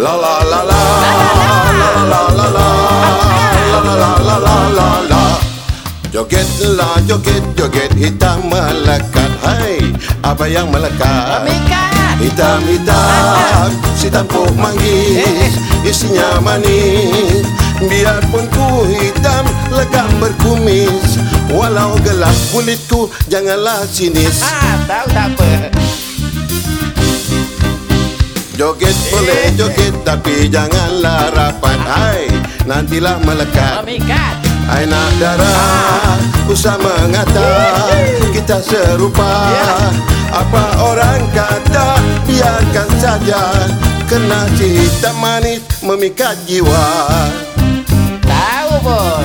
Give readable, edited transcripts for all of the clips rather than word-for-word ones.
La la la la la la la la la la. Jogetlah joget joget hitam melekat. Hai, apa yang melekat? Hitam hitam si tampuk manggis, isinya manis. Biarpun ku hitam legam berkumis, walau gelap kulitku janganlah sinis. Tahu tak apa. Joget boleh joget tapi janganlah rapat. Hai, nantilah melekat. Hai nak darah, usah mengata kita serupa. Apa orang kata, biarkan saja. Kena si hitam manis memikat jiwa. Tahu pun.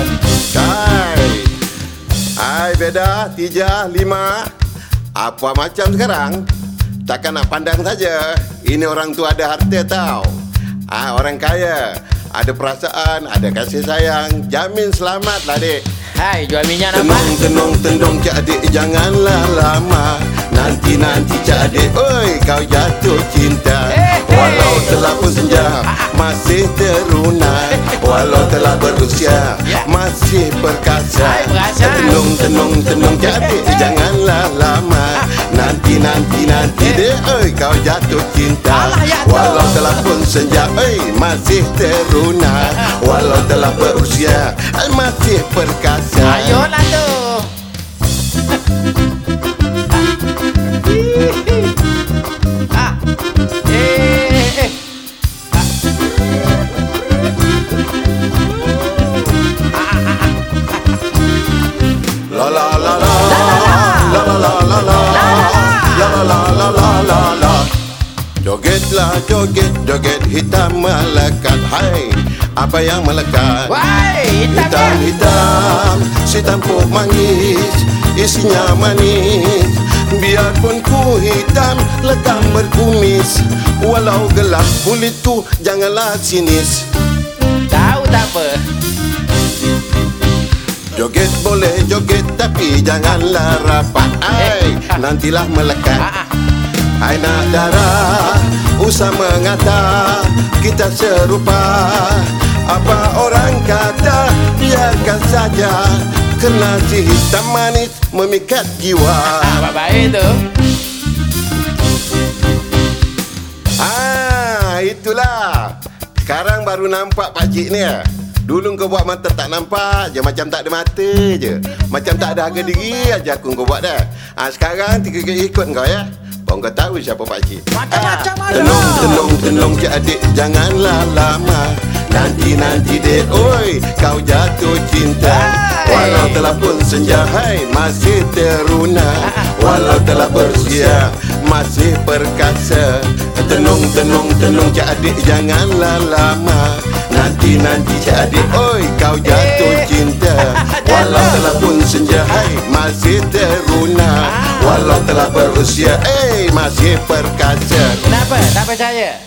Hai beda 3, 5. Apa macam sekarang? Takkan nak pandang saja. Ini orang tua ada harta tau. Orang kaya ada perasaan, ada kasih sayang. Jamin selamat lah dek. Hai, jual minyak nampak? Tenung cak adik janganlah lama. Nanti cak adik, oi kau jatuh cinta. Walau telah pun senja, masih teruna. Walau telah berusia, masih perkasa. Tenung cak adik janganlah lama. Nanti dek, oi kau jatuh cinta. Walau telah pun senja, oi masih teruna. Walau telah berusia, masih perkasa. Ayolah tu. La la la la la la la la la la la la la. Jogetlah joget joget hitam melekat. Hai, apa yang melekat? Hitam hitam si tampuk manggis, isinya manis. Biarpun ku hitam legam berkumis, walau gelap kulitku janganlah sinis. Tahu tak apa. Joget boleh joget tapi janganlah rapat. Hai, nantilah melekat. Hai nak darah, usah mengata kita serupa. Apa orang kata, biarkan saja. Kena si hitam manis memikat jiwa. Baik tu. Itulah. Sekarang baru nampak pakcik ni. Dulu kau buat mata tak nampak je, macam tak ada mata je. Macam tak ada harga diri aja aku kau buat dah. Sekarang tiga ikut kau ya. Kau tahu siapa pakcik. Macam-macam ada. Tenung cik adik janganlah lama. Nanti dek, oi kau jatuh cinta. Walau telah pun senja, hai masih teruna. Walau telah berusia, masih perkasa. Tenung cik adik janganlah lama. Nanti cik adik, oi kau jatuh cinta. Walau telah pun senja, hai masih teruna. Walau telah berusia, masih perkasa. Kenapa? Tak percaya?